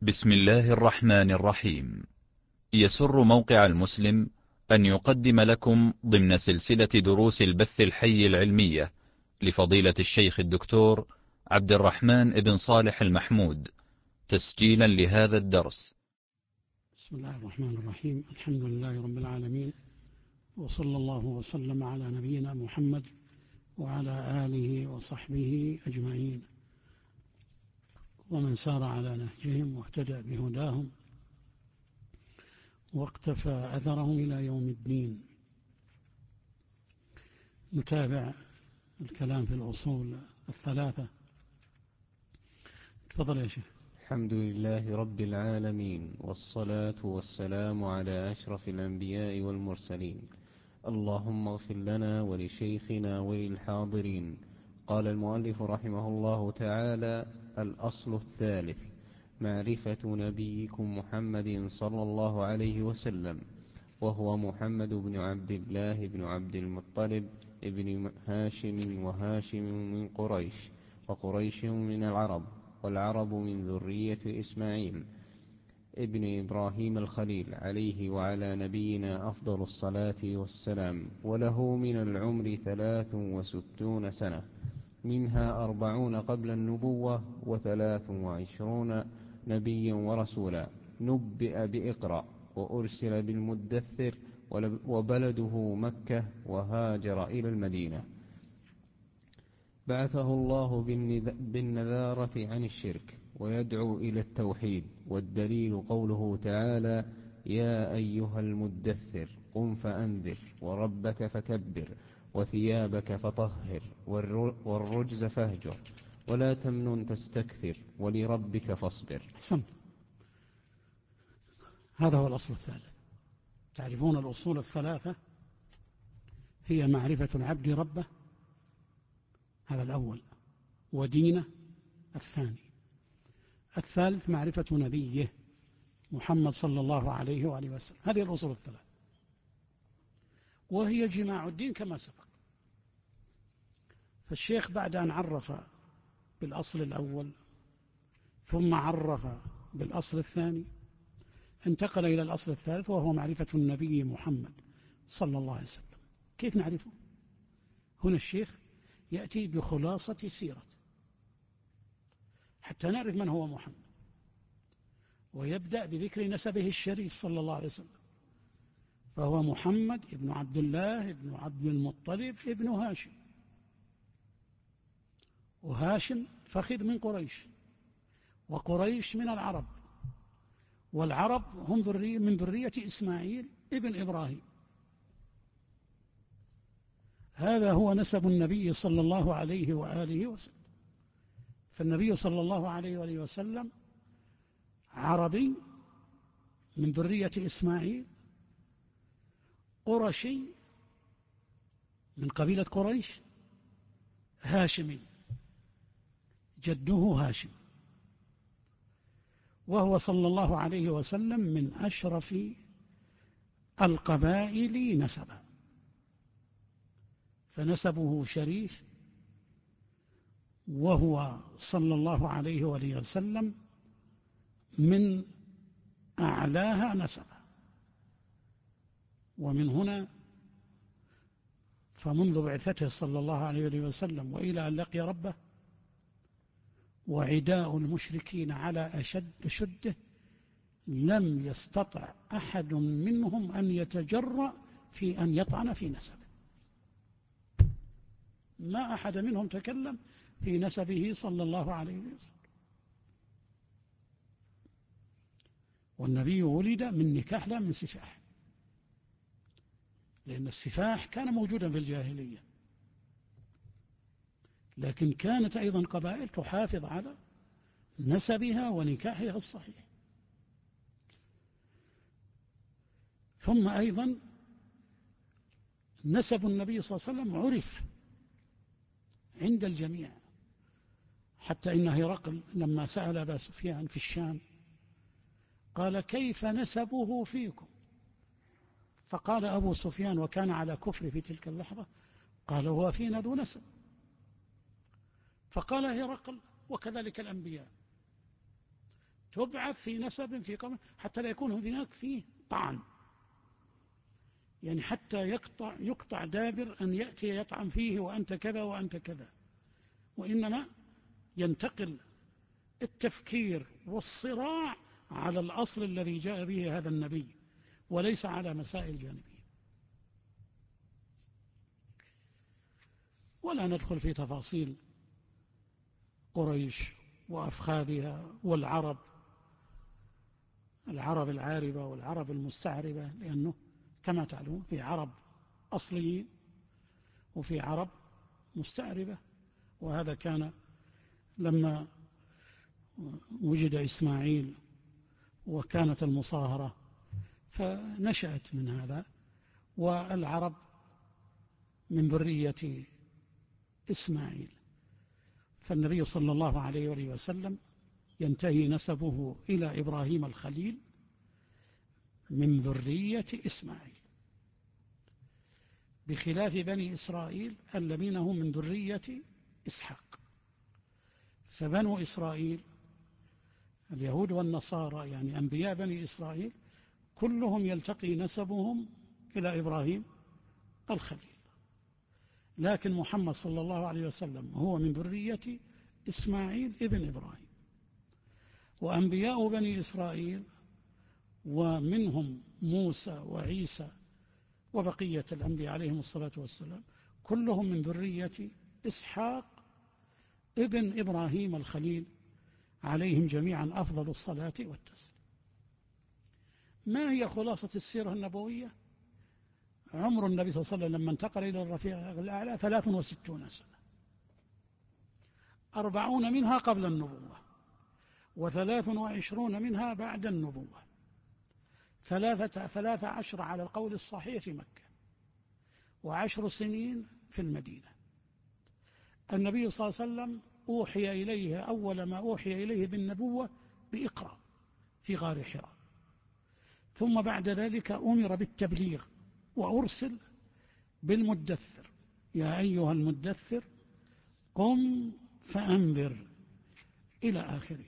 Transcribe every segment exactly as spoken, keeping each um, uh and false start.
بسم الله الرحمن الرحيم. يسر موقع المسلم أن يقدم لكم ضمن سلسلة دروس البث الحي العلمية لفضيلة الشيخ الدكتور عبد الرحمن بن صالح المحمود تسجيلا لهذا الدرس. بسم الله الرحمن الرحيم. الحمد لله رب العالمين، وصلى الله وسلم على نبينا محمد وعلى آله وصحبه أجمعين، ومن سار على نهجهم واهتدى بهداهم واقتفى أثرهم إلى يوم الدين. نتابع الكلام في الأصول الثلاثة. تفضل يا شيخ. الحمد لله رب العالمين، والصلاة والسلام على أشرف الأنبياء والمرسلين. اللهم اغفر لنا ولشيخنا وللحاضرين. قال المؤلف رحمه الله تعالى: الأصل الثالث معرفة نبيكم محمد صلى الله عليه وسلم، وهو محمد بن عبد الله بن عبد المطلب ابن هاشم، وهاشم من قريش، وقريش من العرب، والعرب من ذرية إسماعيل ابن إبراهيم الخليل عليه وعلى نبينا أفضل الصلاة والسلام. وله من العمر ثلاث وستون سنة، منها أربعون قبل النبوة، وثلاث وعشرون نبيا ورسولا. نبئ بإقرأ، وأرسل بالمدثر، وبلده مكة، وهاجر إلى المدينة. بعثه الله بالنذارة عن الشرك، ويدعو إلى التوحيد. والدليل قوله تعالى: يا أيها المدثر قم فأنذر، وربك فكبر، وثيابك فطهر، والرجز فاهجر، ولا تمنن تستكثر، ولربك فاصبر. أحسنت. هذا هو الأصل الثالث. تعرفون الأصول الثلاثة هي معرفة العبد ربه، هذا الأول، ودينه الثاني. الثالث معرفة نبيه محمد صلى الله عليه وآله وسلم. هذه الأصول الثلاث، وهي جماع الدين كما سبق. فالشيخ بعد أن عرف بالأصل الأول ثم عرف بالأصل الثاني، انتقل إلى الأصل الثالث، وهو معرفة النبي محمد صلى الله عليه وسلم. كيف نعرفه؟ هنا الشيخ يأتي بخلاصة سيرة حتى نعرف من هو محمد، ويبدأ بذكر نسبه الشريف صلى الله عليه وسلم. فهو محمد ابن عبد الله ابن عبد المطلب ابن هاشم، وهاشم فخذ من قريش، وقريش من العرب، والعرب هم ذرية من ذرية إسماعيل ابن إبراهيم. هذا هو نسب النبي صلى الله عليه وآله وسلم. فالنبي صلى الله عليه وآله وسلم عربي من ذرية إسماعيل، قرشي من قبيلة قريش، هاشمي جده هاشم، وهو صلى الله عليه وسلم من أشرف القبائل نسبا، فنسبه شريف، وهو صلى الله عليه وآله وسلم من أعلاها نسبا. ومن هنا فمنذ بعثته صلى الله عليه وآله وسلم وإلى أن لقي ربه، وعداء المشركين على أشد شده، لم يستطع أحد منهم أن يتجرأ في أن يطعن في نسبه. ما أحد منهم تكلم في نسبه صلى الله عليه وسلم. والنبي ولد من نكاح لا من سفاح، لأن السفاح كان موجودا في الجاهلية، لكن كانت أيضا قبائل تحافظ على نسبها ونكاحها الصحيح. ثم أيضا نسب النبي صلى الله عليه وسلم عرف عند الجميع، حتى إن هرقل لما سأل أبا سفيان في الشام قال: كيف نسبه فيكم؟ فقال أبو سفيان، وكان على كفر في تلك اللحظة، قال: هو فينا ذو نسب. فقال هرقل: وكذلك الأنبياء. تبعث في نسب في قوم حتى لا يكون هناك فيه طعن، يعني حتى يقطع, يقطع دابر أن يأتي يطعن فيه وأنت كذا وأنت كذا، وإنما ينتقل التفكير والصراع على الأصل الذي جاء به هذا النبي وليس على مسائل جانبية. ولا ندخل في تفاصيل قريش وأفخاذها والعرب، العرب العاربة والعرب المستعربة، لأنه كما تعلمون في عرب أصليين وفي عرب مستعربة. وهذا كان لما وجد إسماعيل وكانت المصاهرة فنشأت من هذا، والعرب من ذرية إسماعيل، فالنبي صلى الله عليه وآله وسلم ينتهي نسبه إلى إبراهيم الخليل من ذرية إسماعيل، بخلاف بني إسرائيل الذين هم من ذرية إسحاق. فبنو إسرائيل اليهود والنصارى يعني أنبياء بني إسرائيل كلهم يلتقي نسبهم إلى إبراهيم الخليل، لكن محمد صلى الله عليه وسلم هو من ذرية إسماعيل ابن إبراهيم. وأنبياء بني إسرائيل ومنهم موسى وعيسى وبقية الأنبياء عليهم الصلاة والسلام كلهم من ذرية إسحاق ابن إبراهيم الخليل عليهم جميعا أفضل الصلاة والتسليم. ما هي خلاصة السيرة النبوية؟ عمر النبي صلى الله عليه وسلم لما انتقل إلى الرفيق الأعلى ثلاث وستون سنة، أربعون منها قبل النبوة، وثلاث وعشرون منها بعد النبوة، ثلاثة ثلاث عشر على القول الصحيح في مكة، وعشر سنين في المدينة. النبي صلى الله عليه وسلم أوحي إليه أول ما أوحي إليه بالنبوة بإقرأ في غار حراء، ثم بعد ذلك أمر بالتبليغ وأرسل بالمدثر، يا أيها المدثر قم فأنذر إلى آخره.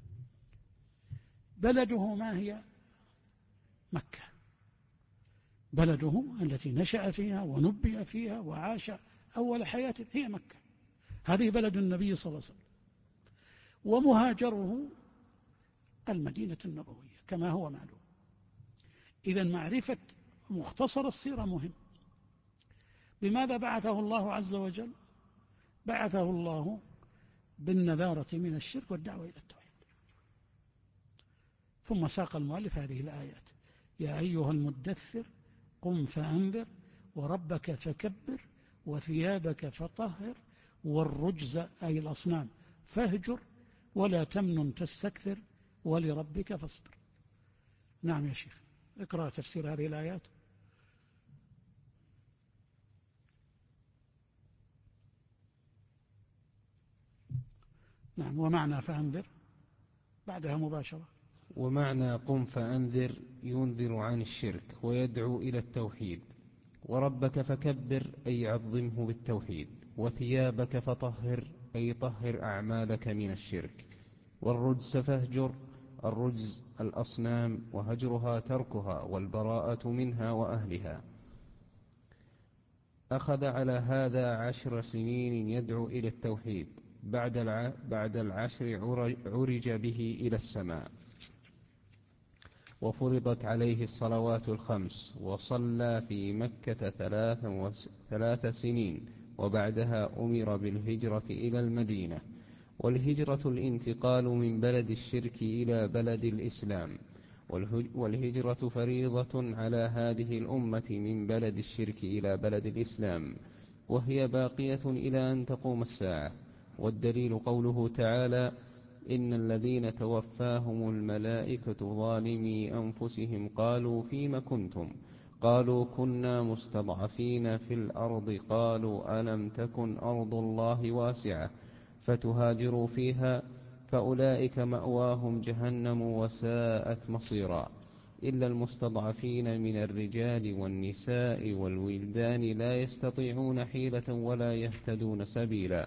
بلده ما هي؟ مكة، بلده التي نشأ فيها ونبئ فيها وعاش أول حياته هي مكة، هذه بلد النبي صلى الله عليه وسلم. ومهاجره المدينة النبوية كما هو معلوم. إذن معرفة مختصر السيرة مهم. بماذا بعثه الله عز وجل؟ بعثه الله بالنذارة من الشرك والدعوة إلى التوحيد. ثم ساق المؤلف هذه الآيات: يا أيها المدثر قم فأنذر وربك فكبر وثيابك فطهر والرجز أي الأصنام فاهجر ولا تمنن تستكثر ولربك فاصبر. نعم يا شيخ، اقرأ تفسير هذه الآيات. نعم. ومعنى فأنذر بعدها مباشرة. ومعنى قم فأنذر ينذر عن الشرك ويدعو إلى التوحيد. وربك فكبر أي عظمه بالتوحيد. وثيابك فطهر أي طهر أعمالك من الشرك. والرجز فاهجر، الرجز الأصنام وهجرها تركها والبراءة منها وأهلها. أخذ على هذا عشر سنين يدعو إلى التوحيد، بعد الع... بعد العشر عرج به إلى السماء، وفرضت عليه الصلوات الخمس، وصلى في مكة ثلاث, وس... ثلاث سنين، وبعدها أمر بالهجرة إلى المدينة. والهجرة الانتقال من بلد الشرك إلى بلد الإسلام، والهجرة فريضة على هذه الأمة من بلد الشرك إلى بلد الإسلام، وهي باقية إلى أن تقوم الساعة. والدليل قوله تعالى: إن الذين توفاهم الملائكة ظالمي أنفسهم قالوا فيم كنتم؟ قالوا كنا مستضعفين في الأرض قالوا ألم تكن أرض الله واسعة فتهاجروا فيها فأولئك مأواهم جهنم وساءت مصيرا. إلا المستضعفين من الرجال والنساء والولدان لا يستطيعون حيلة ولا يهتدون سبيلا،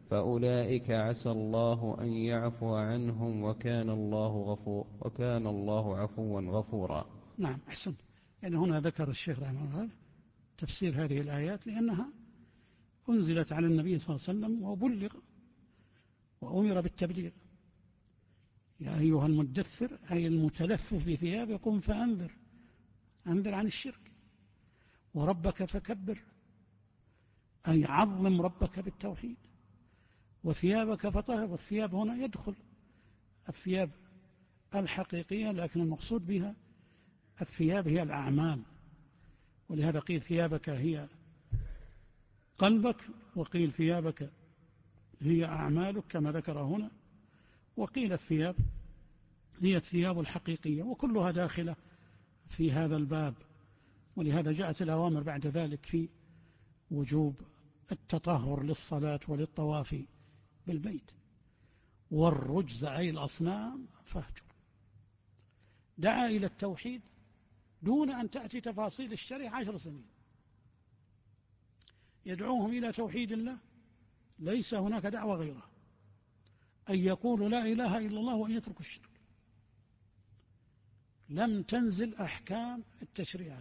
فأولئك عسى الله أن يعفو عنهم وكان الله غفور وكان الله عفوا غفورا. نعم أحسن. يعني هنا ذكر الشيخ رحمه الله تفسير هذه الآيات لأنها أنزلت على النبي صلى الله عليه وسلم وبلغ وأمر بالتبليغ. يا أيها المدثر أي المتلفف بثياب قم فأنذر، أنذر عن الشرك. وربك فكبر أي عظم ربك بالتوحيد. وثيابك فطهر، والثياب هنا يدخل الثياب الحقيقية، لكن المقصود بها الثياب هي الأعمال، ولهذا قيل ثيابك هي قلبك، وقيل ثيابك هي أعمالك كما ذكر هنا، وقيل الثياب هي الثياب الحقيقية، وكلها داخلة في هذا الباب. ولهذا جاءت الأوامر بعد ذلك في وجوب التطهر للصلاة وللطواف بالبيت. والرجز أي الأصنام فاهجر. دعا إلى التوحيد دون أن تأتي تفاصيل الشرع عشر سنين، يدعوهم إلى توحيد الله، ليس هناك دعوة غيره، أن يقولوا لا إله إلا الله وأن يتركوا الشرك. لم تنزل أحكام التشريعات.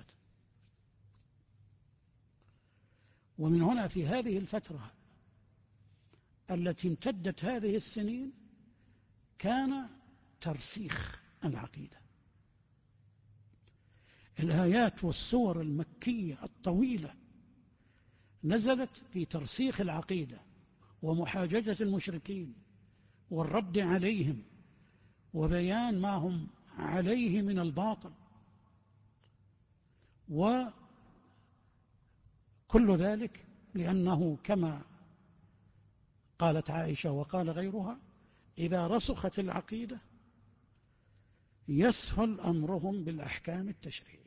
ومن هنا في هذه الفترة التي امتدت هذه السنين كان ترسيخ العقيدة. الآيات والسور المكية الطويلة نزلت في ترسيخ العقيدة ومحاججة المشركين والرد عليهم وبيان ما هم عليه من الباطل، وكل ذلك لأنه كما قالت عائشة وقال غيرها إذا رسخت العقيدة يسهل أمرهم بالأحكام التشريعية.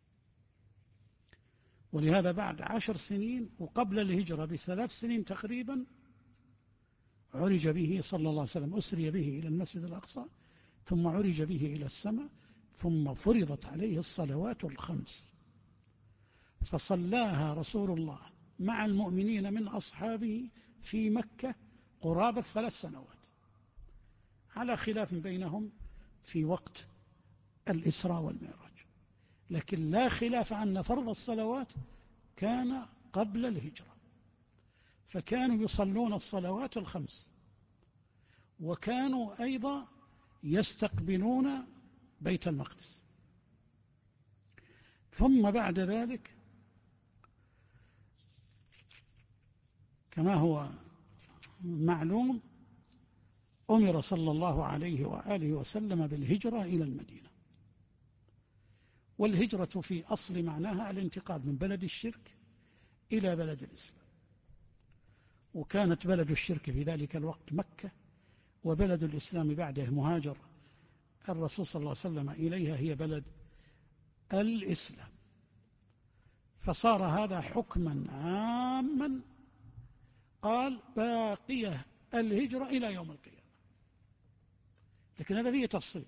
ولهذا بعد عشر سنين وقبل الهجرة بثلاث سنين تقريبا عرج به صلى الله عليه وسلم، أسري به إلى المسجد الأقصى، ثم عرج به إلى السماء، ثم فرضت عليه الصلوات الخمس فصلاها رسول الله مع المؤمنين من أصحابه في مكة قرابة ثلاث سنوات، على خلاف بينهم في وقت الإسراء والمعراج، لكن لا خلاف أن فرض الصلوات كان قبل الهجرة. فكانوا يصلون الصلوات الخمس، وكانوا أيضا يستقبلون بيت المقدس. ثم بعد ذلك كما هو معلوم أمر صلى الله عليه وآله وسلم بالهجرة إلى المدينة. والهجرة في أصل معناها الانتقال من بلد الشرك إلى بلد الإسلام، وكانت بلد الشرك في ذلك الوقت مكة، وبلد الإسلام بعده مهاجر الرسول صلى الله عليه وسلم إليها هي بلد الإسلام. فصار هذا حكما عاما، قال باقية الهجرة إلى يوم القيامة. لكن هذا فيه تفصيل،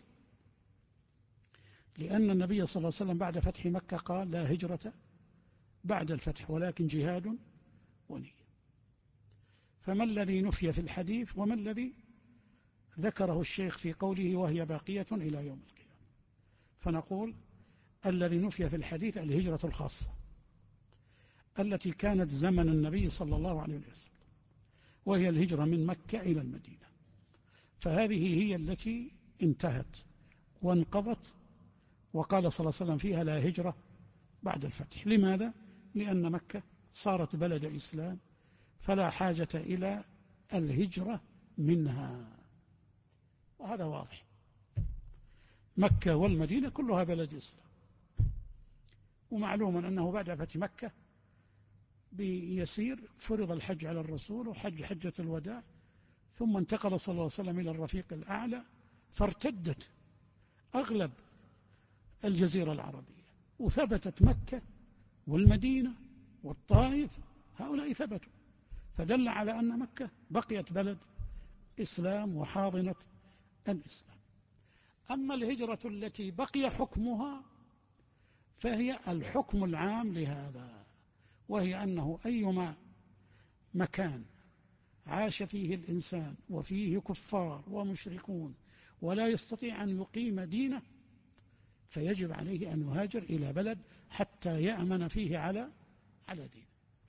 لأن النبي صلى الله عليه وسلم بعد فتح مكة قال لا هجرة بعد الفتح ولكن جهاد ونية. فما الذي نفي في الحديث وما الذي ذكره الشيخ في قوله وهي باقية إلى يوم القيامة؟ فنقول الذي نفي في الحديث الهجرة الخاصة التي كانت زمن النبي صلى الله عليه وسلم، وهي الهجرة من مكة إلى المدينة، فهذه هي التي انتهت وانقضت، وقال صلى الله عليه وسلم فيها لا هجرة بعد الفتح. لماذا؟ لأن مكة صارت بلد إسلام، فلا حاجة إلى الهجرة منها، وهذا واضح. مكة والمدينة كلها بلد إسلام. ومعلوم أنه بعد فتح مكة بيسير فرض الحج على الرسول وحج حجة الوداع، ثم انتقل صلى الله عليه وسلم إلى الرفيق الأعلى، فارتدت أغلب الجزيرة العربية، وثبتت مكة والمدينة والطائف، هؤلاء ثبتوا، فدل على أن مكة بقيت بلد إسلام وحاضنة الإسلام. أما الهجرة التي بقي حكمها فهي الحكم العام لهذا، وهي أنه أيما مكان عاش فيه الإنسان وفيه كفار ومشركون ولا يستطيع أن يقيم دينه، فيجب عليه أن يهاجر إلى بلد حتى يأمن فيه على على دينه.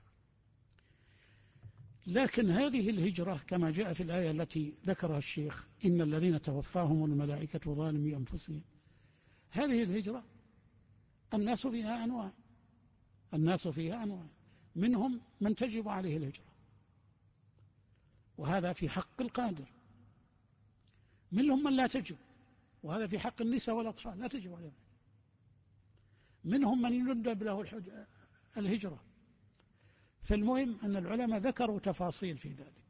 لكن هذه الهجرة كما جاء في الآية التي ذكرها الشيخ إن الذين توفاهم الملائكة ظالمي أنفسهم، هذه الهجرة الناس فيها أنواع، الناس فيها أنواع، منهم من تجب عليه الهجرة وهذا في حق القادر، منهم من لا تجب وهذا في حق النساء والأطفال لا تجب عليهم، منهم من يندب له الهجرة. فالمهم أن العلماء ذكروا تفاصيل في ذلك.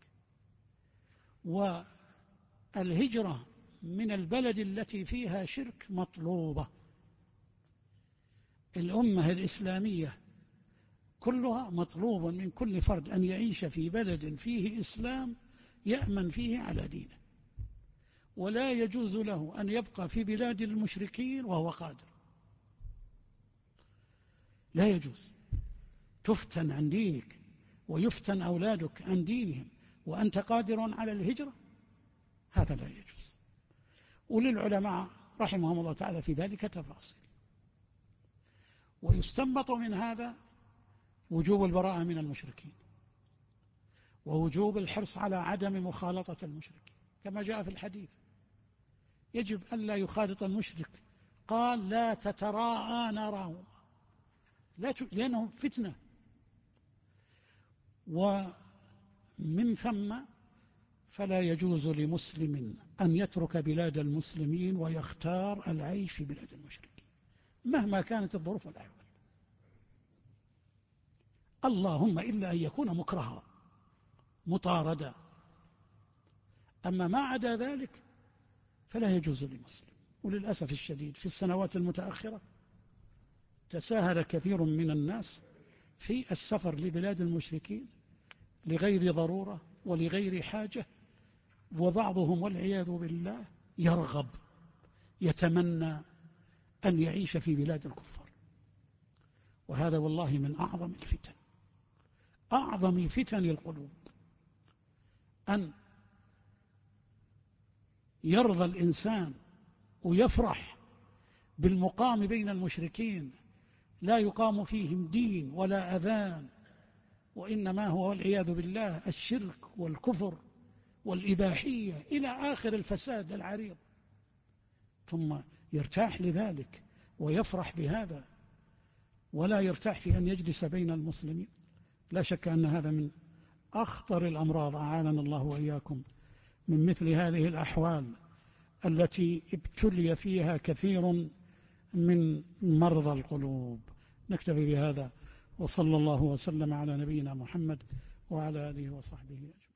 والهجرة من البلد التي فيها شرك مطلوبة. الأمة الإسلامية كلها مطلوب من كل فرد أن يعيش في بلد فيه إسلام يأمن فيه على دينه، ولا يجوز له أن يبقى في بلاد المشركين وهو قادر، لا يجوز. تفتن عن دينك ويفتن أولادك عن دينهم وأنت قادر على الهجرة، هذا لا يجوز. وللعلماء رحمهم الله تعالى في ذلك تفاصيل. ويستنبط من هذا وجوب البراءة من المشركين ووجوب الحرص على عدم مخالطة المشركين كما جاء في الحديث، يجب أن لا يخالط المشرك، قال لا تتراءى نارهم، لا ت... لأنهم فتنة. ومن ثم فلا يجوز لمسلم أن يترك بلاد المسلمين ويختار العيش في بلاد المشركين مهما كانت الظروف والأحوال، اللهم إلا أن يكون مكرها مطاردا، أما ما عدا ذلك فلا يجوز لمسلم. وللأسف الشديد في السنوات المتأخرة تساهل كثير من الناس في السفر لبلاد المشركين لغير ضرورة ولغير حاجة، وبعضهم والعياذ بالله يرغب يتمنى أن يعيش في بلاد الكفار، وهذا والله من أعظم الفتن، أعظم فتن القلوب، أن يرضى الإنسان ويفرح بالمقام بين المشركين لا يقام فيهم دين ولا أذان، وإنما هو والعياذ بالله الشرك والكفر والإباحية إلى آخر الفساد العريض، ثم يرتاح لذلك ويفرح بهذا ولا يرتاح في أن يجلس بين المسلمين. لا شك أن هذا من أخطر الأمراض، أعاننا الله وإياكم من مثل هذه الأحوال التي ابتلي فيها كثير من مرضى القلوب. نكتفي بهذا، وصلى الله وسلم على نبينا محمد وعلى آله وصحبه أجمعين.